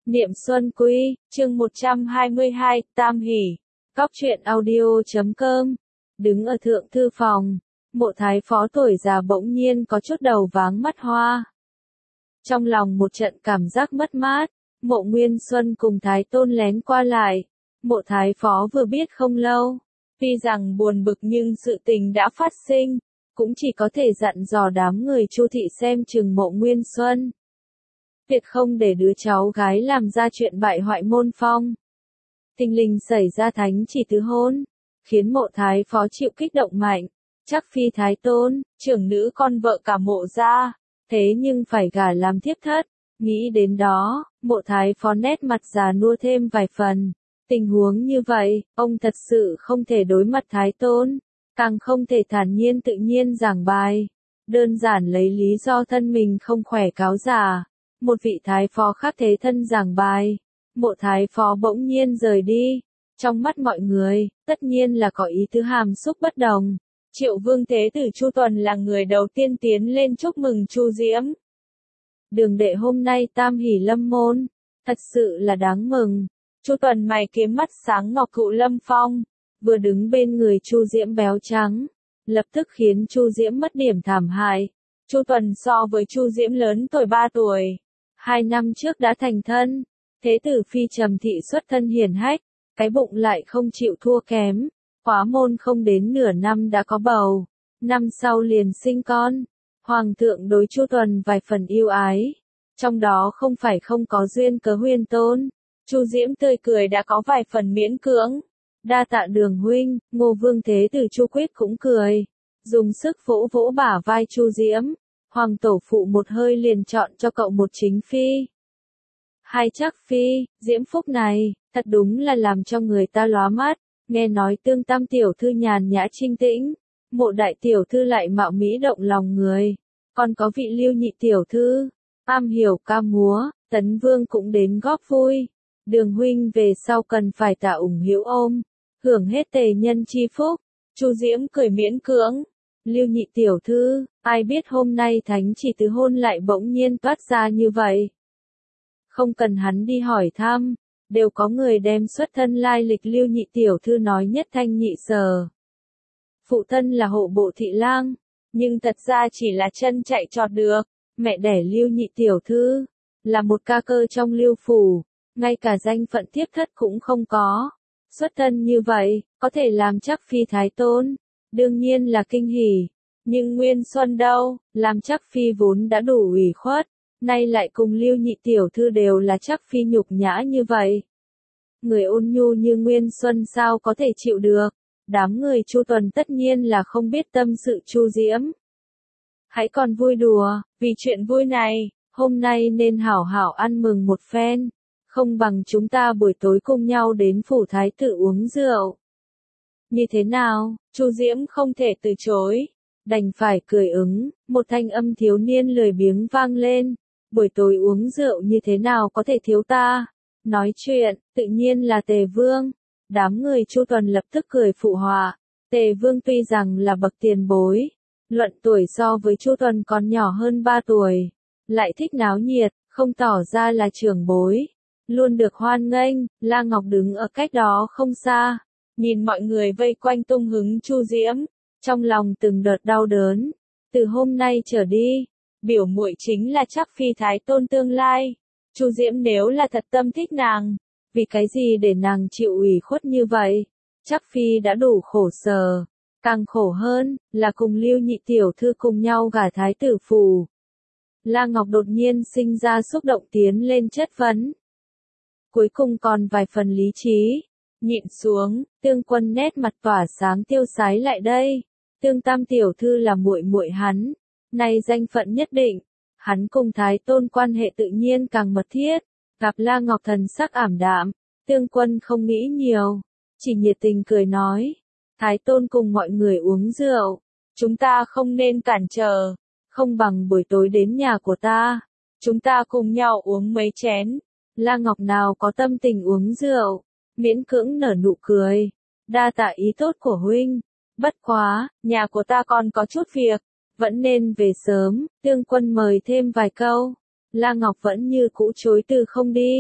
Niệm Xuân Quý, chương 122, Tam Hỷ. Cóc truyện audio.com. Đứng ở thượng thư phòng, Mộ Thái Phó tuổi già bỗng nhiên có chút đầu váng mắt hoa. Trong lòng một trận cảm giác mất mát, Mộ Nguyên Xuân cùng Thái Tôn lén qua lại. Mộ Thái Phó vừa biết không lâu, tuy rằng buồn bực nhưng sự tình đã phát sinh, cũng chỉ có thể dặn dò đám người Chu thị xem chừng Mộ Nguyên Xuân. Tuyệt không để đứa cháu gái làm ra chuyện bại hoại môn phong. Thình lình xảy ra thánh chỉ tứ hôn, khiến Mộ Thái Phó chịu kích động mạnh. Chắc phi Thái Tôn, trưởng nữ con vợ cả Mộ gia, thế nhưng phải gả làm thiếp thất. Nghĩ đến đó, Mộ Thái Phó nét mặt già nua thêm vài phần. Tình huống như vậy, ông thật sự không thể đối mặt Thái Tôn, càng không thể thản nhiên tự nhiên giảng bài. Đơn giản lấy lý do thân mình không khỏe cáo giả. Một vị Thái Phó khác thế thân giảng bài. Mộ Thái Phó bỗng nhiên rời đi. Trong mắt mọi người, tất nhiên là có ý tứ hàm xúc bất đồng. Triệu Vương Thế Tử Chu Tuần là người đầu tiên tiến lên chúc mừng Chu Diễm. Đường đệ hôm nay tam hỷ lâm môn, thật sự là đáng mừng. Chu Tuần mày kiếm mắt sáng ngọc cụ lâm phong, vừa đứng bên người Chu Diễm béo trắng, lập tức khiến Chu Diễm mất điểm thảm hại. Chu Tuần so với Chu Diễm lớn tuổi 3 tuổi, 2 năm trước đã thành thân. Thế tử phi Trầm thị xuất thân hiển hách, cái bụng lại không chịu thua kém. Khóa môn không đến nửa năm đã có bầu, năm sau liền sinh con. Hoàng thượng đối Chu Tuần vài phần yêu ái, trong đó không phải không có duyên cớ huyền tôn. Chu Diễm tươi cười đã có vài phần miễn cưỡng. Đa tạ Đường huynh. Ngô Vương Thế Tử Chu Quyết cũng cười, dùng sức vỗ vỗ bả vai Chu Diễm. Hoàng tổ phụ một hơi liền chọn cho cậu một chính phi. Hai chắc phi, Diễm phúc này, thật đúng là làm cho người ta lóa mắt. Nghe nói Tương Tam tiểu thư nhàn nhã trinh tĩnh, Mộ đại tiểu thư lại mạo mỹ động lòng người. Còn có vị Lưu nhị tiểu thư, am hiểu ca múa, Tấn Vương cũng đến góp vui. Đường huynh về sau cần phải tạ ủng hữu ôm, hưởng hết tề nhân chi phúc. Chu Diễm cười miễn cưỡng. Lưu nhị tiểu thư, ai biết hôm nay thánh chỉ tứ hôn lại bỗng nhiên toát ra như vậy. Không cần hắn đi hỏi thăm, đều có người đem xuất thân lai lịch Lưu nhị tiểu thư nói nhất thanh nhị sở. Phụ thân là hộ bộ thị lang, nhưng thật ra chỉ là chân chạy trọt được. Mẹ đẻ Lưu nhị tiểu thư là một ca cơ trong Lưu phủ, ngay cả danh phận thiếp thất cũng không có. Xuất thân như vậy, có thể làm chắc phi Thái Tôn, đương nhiên là kinh hỉ. Nhưng Nguyên Xuân đâu, làm chắc phi vốn đã đủ ủy khuất, nay lại cùng Lưu nhị tiểu thư đều là chắc phi nhục nhã như vậy. Người ôn nhu như Nguyên Xuân sao có thể chịu được. Đám người Chu Tuần tất nhiên là không biết tâm sự Chu Diễm. Hãy còn vui đùa, vì chuyện vui này, hôm nay nên hảo hảo ăn mừng một phen. Không bằng chúng ta buổi tối cùng nhau đến phủ thái tử uống rượu. Như thế nào? Chu Diễm không thể từ chối, đành phải cười ứng. Một thanh âm thiếu niên lười biếng vang lên. Buổi tối uống rượu như thế nào có thể thiếu ta? Nói chuyện, tự nhiên là Tề Vương. Đám người Chu Tuần lập tức cười phụ họa. Tề Vương tuy rằng là bậc tiền bối, luận tuổi so với Chu Tuần còn nhỏ hơn 3 tuổi, lại thích náo nhiệt, không tỏ ra là trưởng bối, luôn được hoan nghênh. La Ngọc đứng ở cách đó không xa, nhìn mọi người vây quanh tung hứng Chu Diễm, trong lòng từng đợt đau đớn. Từ hôm nay trở đi, biểu muội chính là chắc phi Thái Tôn tương lai. Chu Diễm nếu là thật tâm thích nàng, vì cái gì để nàng chịu ủy khuất như vậy? Chắc phi đã đủ khổ sở, càng khổ hơn là cùng Lưu nhị tiểu thư cùng nhau gả thái tử phủ. La Ngọc đột nhiên sinh ra xúc động tiến lên chất vấn. Cuối cùng còn vài phần lý trí, nhịn xuống. Tương Quân nét mặt tỏa sáng tiêu sái lại đây. Tương Tam tiểu thư là muội muội hắn, nay danh phận nhất định, hắn cùng Thái Tôn quan hệ tự nhiên càng mật thiết. Gặp La Ngọc thần sắc ảm đạm, Tương Quân không nghĩ nhiều, chỉ nhiệt tình cười nói. Thái Tôn cùng mọi người uống rượu, chúng ta không nên cản trở, không bằng buổi tối đến nhà của ta, chúng ta cùng nhau uống mấy chén. La Ngọc nào có tâm tình uống rượu, miễn cưỡng nở nụ cười. Đa tạ ý tốt của huynh, bất quá, nhà của ta còn có chút việc, vẫn nên về sớm. Tương Quân mời thêm vài câu, La Ngọc vẫn như cũ chối từ không đi.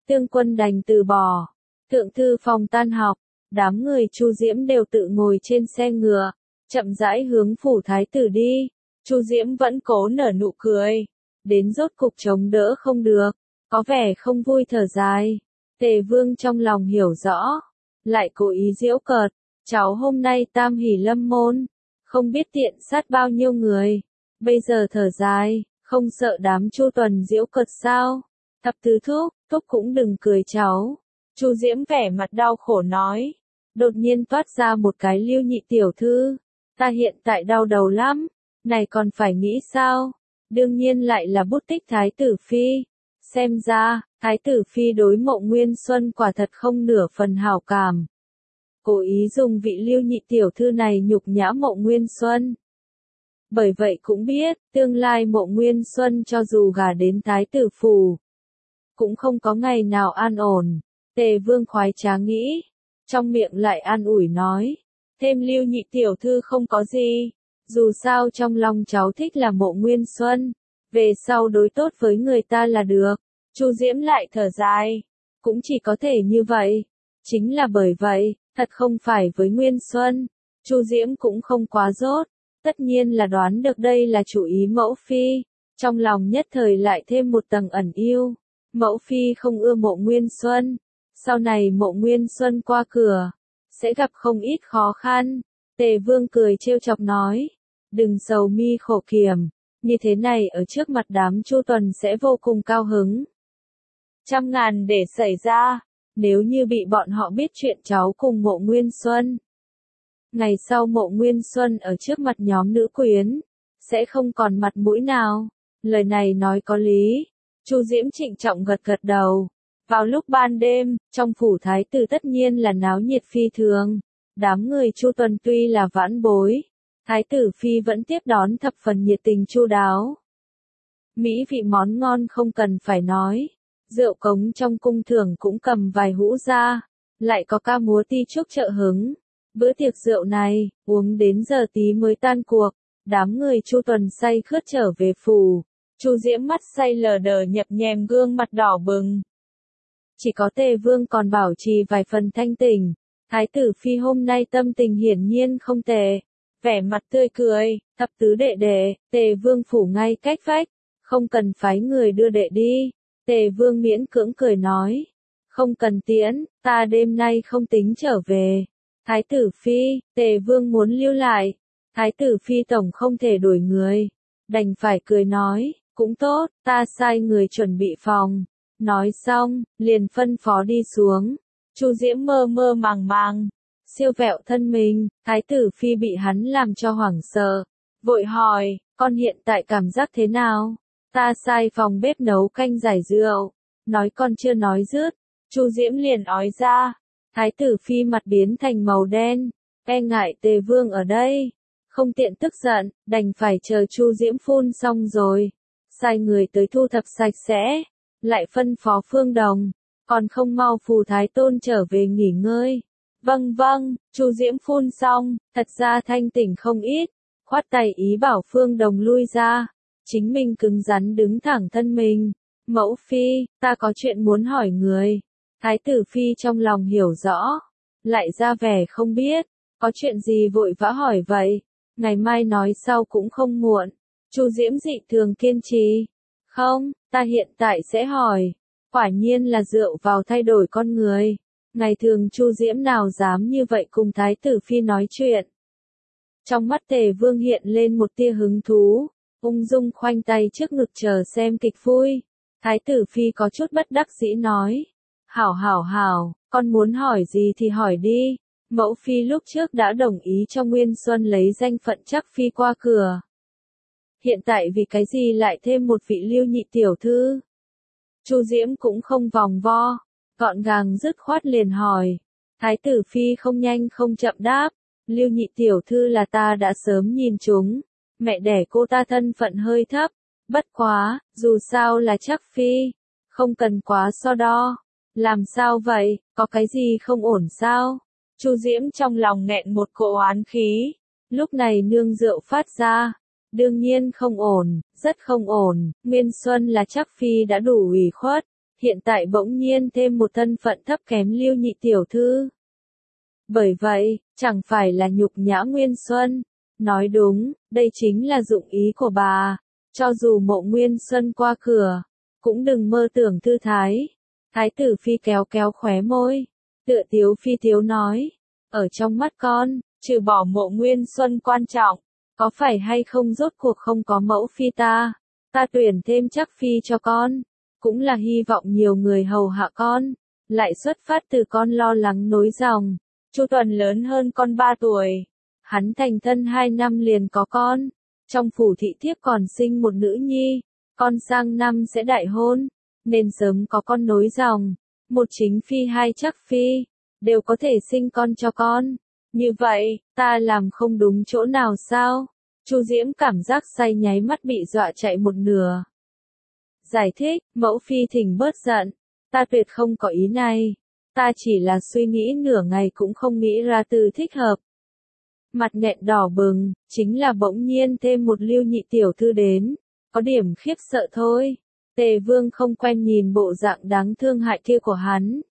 Tương Quân đành từ bỏ. Thượng thư phòng tan học, đám người Chu Diễm đều tự ngồi trên xe ngựa, chậm rãi hướng phủ thái tử đi. Chu Diễm vẫn cố nở nụ cười, đến rốt cục chống đỡ không được, có vẻ không vui thở dài. Tề Vương trong lòng hiểu rõ, lại cố ý giễu cợt, cháu hôm nay tam hỷ lâm môn, không biết tiện sát bao nhiêu người, bây giờ thở dài, không sợ đám Chu Tuần giễu cợt sao? Thập tứ thúc cũng đừng cười cháu. Chu Diễm vẻ mặt đau khổ nói, đột nhiên toát ra một cái Lưu Nhị tiểu thư, ta hiện tại đau đầu lắm, này còn phải nghĩ sao? Đương nhiên lại là bút tích Thái tử Phi. Xem ra, Thái tử Phi đối Mộ Nguyên Xuân quả thật không nửa phần hảo cảm. Cố ý dùng vị Lưu Nhị tiểu thư này nhục nhã Mộ Nguyên Xuân. Bởi vậy cũng biết, tương lai Mộ Nguyên Xuân cho dù gả đến Thái tử phủ, cũng không có ngày nào an ổn. Tề Vương khoái trá nghĩ, trong miệng lại an ủi nói, thêm Lưu Nhị tiểu thư không có gì, dù sao trong lòng cháu thích là Mộ Nguyên Xuân, về sau đối tốt với người ta là được. Chu Diễm lại thở dài, cũng chỉ có thể như vậy. Chính là bởi vậy, thật không phải với Nguyên Xuân, Chu Diễm cũng không quá dốt, tất nhiên là đoán được đây là chủ ý mẫu phi, trong lòng nhất thời lại thêm một tầng ẩn yêu. Mẫu phi không ưa Mộ Nguyên Xuân, sau này Mộ Nguyên Xuân qua cửa, sẽ gặp không ít khó khăn. Tề Vương cười trêu chọc nói, đừng sầu mi khổ kiểm, như thế này ở trước mặt đám Chu Tuần sẽ vô cùng cao hứng. Trăm ngàn để xảy ra, nếu như bị bọn họ biết chuyện cháu cùng Mộ Nguyên Xuân. Ngày sau Mộ Nguyên Xuân ở trước mặt nhóm nữ quyến, sẽ không còn mặt mũi nào. Lời này nói có lý. Chu Diễm trịnh trọng gật gật đầu. Vào lúc ban đêm, trong phủ thái tử tất nhiên là náo nhiệt phi thường. Đám người Chu Tuần tuy là vãn bối, thái tử phi vẫn tiếp đón thập phần nhiệt tình chu đáo. Mỹ vị món ngon không cần phải nói. Rượu cống trong cung thưởng cũng cầm vài hũ ra, lại có ca múa ti chúc trợ hứng. Bữa tiệc rượu này, uống đến giờ tí mới tan cuộc, đám người Chu Tuần say khướt trở về phủ. Chu Diễm mắt say lờ đờ nhập nhèm gương mặt đỏ bừng. Chỉ có Tề Vương còn bảo trì vài phần thanh tỉnh. Thái tử Phi hôm nay tâm tình hiển nhiên không tệ, vẻ mặt tươi cười. Thập tứ đệ, Tề Vương phủ ngay cách vách, không cần phái người đưa đệ đi. Tề Vương miễn cưỡng cười nói, không cần tiễn, ta đêm nay không tính trở về. Thái tử Phi, Tề Vương muốn lưu lại, Thái tử Phi tổng không thể đuổi người, đành phải cười nói, cũng tốt, ta sai người chuẩn bị phòng. Nói xong, liền phân phó đi xuống. Chu Diễm mơ mơ màng, siêu vẹo thân mình, Thái tử Phi bị hắn làm cho hoảng sợ, vội hỏi, con hiện tại cảm giác thế nào? Ta sai phòng bếp nấu canh giải rượu. Nói con chưa nói dứt, Chu Diễm liền ói ra. Thái tử Phi mặt biến thành màu đen, e ngại Tề Vương ở đây, không tiện tức giận, đành phải chờ Chu Diễm phun xong rồi, sai người tới thu thập sạch sẽ, lại phân phó Phương Đồng, còn không mau phù Thái Tôn trở về nghỉ ngơi. Vâng, Chu Diễm phun xong, thật ra thanh tỉnh không ít, khoát tay ý bảo Phương Đồng lui ra, chính mình cứng rắn đứng thẳng thân mình. Mẫu phi, ta có chuyện muốn hỏi người. Thái tử Phi trong lòng hiểu rõ, lại ra vẻ không biết, có chuyện gì vội vã hỏi vậy, ngày mai nói sau cũng không muộn. Chu Diễm dị thường kiên trì, không, ta hiện tại sẽ hỏi. Quả nhiên là rượu vào thay đổi con người, ngày thường Chu Diễm nào dám như vậy cùng Thái tử Phi nói chuyện. Trong mắt Tề Vương hiện lên một tia hứng thú, ung dung khoanh tay trước ngực chờ xem kịch vui. Thái tử Phi có chút bất đắc dĩ nói, hảo, con muốn hỏi gì thì hỏi đi. Mẫu Phi lúc trước đã đồng ý cho Nguyên Xuân lấy danh phận chắc Phi qua cửa. Hiện tại vì cái gì lại thêm một vị Lưu Nhị tiểu thư? Chu Diễm cũng không vòng vo, gọn gàng dứt khoát liền hỏi. Thái tử Phi không nhanh không chậm đáp, Lưu Nhị tiểu thư là ta đã sớm nhìn chúng, mẹ đẻ cô ta thân phận hơi thấp, bất quá, dù sao là chắc Phi, không cần quá so đo. Làm sao vậy, có cái gì không ổn sao? Chu Diễm trong lòng nghẹn một cỗ oán khí, lúc này nương rượu phát ra. Đương nhiên không ổn, rất không ổn, Nguyên Xuân là chắc Phi đã đủ ủy khuất, hiện tại bỗng nhiên thêm một thân phận thấp kém Lưu nhị tiểu thư. Bởi vậy, chẳng phải là nhục nhã Nguyên Xuân. Nói đúng, đây chính là dụng ý của bà. Cho dù Mộ Nguyên Xuân qua cửa, cũng đừng mơ tưởng thư thái. Thái tử phi kéo kéo khóe môi, tựa tiếu phi tiếu nói, ở trong mắt con, trừ bỏ Mộ Nguyên Xuân quan trọng, có phải hay không rốt cuộc không có mẫu phi ta tuyển thêm chắc phi cho con, cũng là hy vọng nhiều người hầu hạ con, lại xuất phát từ con lo lắng nối dòng. Chu Tuần lớn hơn con 3 tuổi, hắn thành thân 2 năm liền có con, trong phủ thị thiếp còn sinh một nữ nhi, con sang năm sẽ đại hôn, nên sớm có con nối dòng, một chính phi hai chắc phi, đều có thể sinh con cho con. Như vậy, ta làm không đúng chỗ nào sao? Chu Diễm cảm giác say nháy mắt bị dọa chạy một nửa. Giải thích, mẫu phi thỉnh bớt giận, ta tuyệt không có ý này, ta chỉ là suy nghĩ nửa ngày cũng không nghĩ ra từ thích hợp. Mặt nghẹn đỏ bừng, chính là bỗng nhiên thêm một Lưu nhị tiểu thư đến, có điểm khiếp sợ thôi. Tề Vương không quen nhìn bộ dạng đáng thương hại kia của hắn.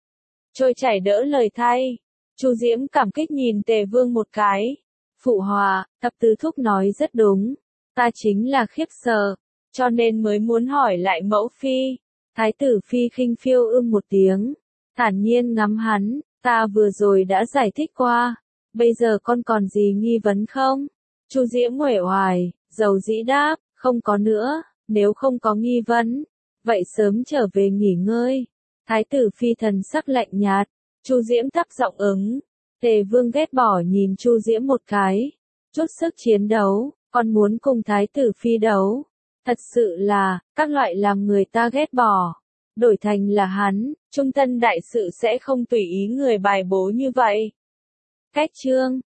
Trôi chảy đỡ lời thay, Chu Diễm cảm kích nhìn Tề Vương một cái. Phụ hòa, thập tứ thúc nói rất đúng, ta chính là khiếp sợ, cho nên mới muốn hỏi lại mẫu phi. Thái tử phi khinh phiêu một tiếng, thản nhiên ngắm hắn, ta vừa rồi đã giải thích qua, bây giờ con còn gì nghi vấn không? Chu Diễm uể oải, dầu dĩ đáp, không có nữa, nếu không có nghi vấn, vậy sớm trở về nghỉ ngơi. Thái tử phi thần sắc lạnh nhạt, Chu Diễm thấp giọng ứng. Tề Vương ghét bỏ nhìn Chu Diễm một cái, chút sức chiến đấu, con muốn cùng Thái tử phi đấu. Thật sự là, các loại làm người ta ghét bỏ. Đổi thành là hắn, trung thân đại sự sẽ không tùy ý người bài bố như vậy. Cách chương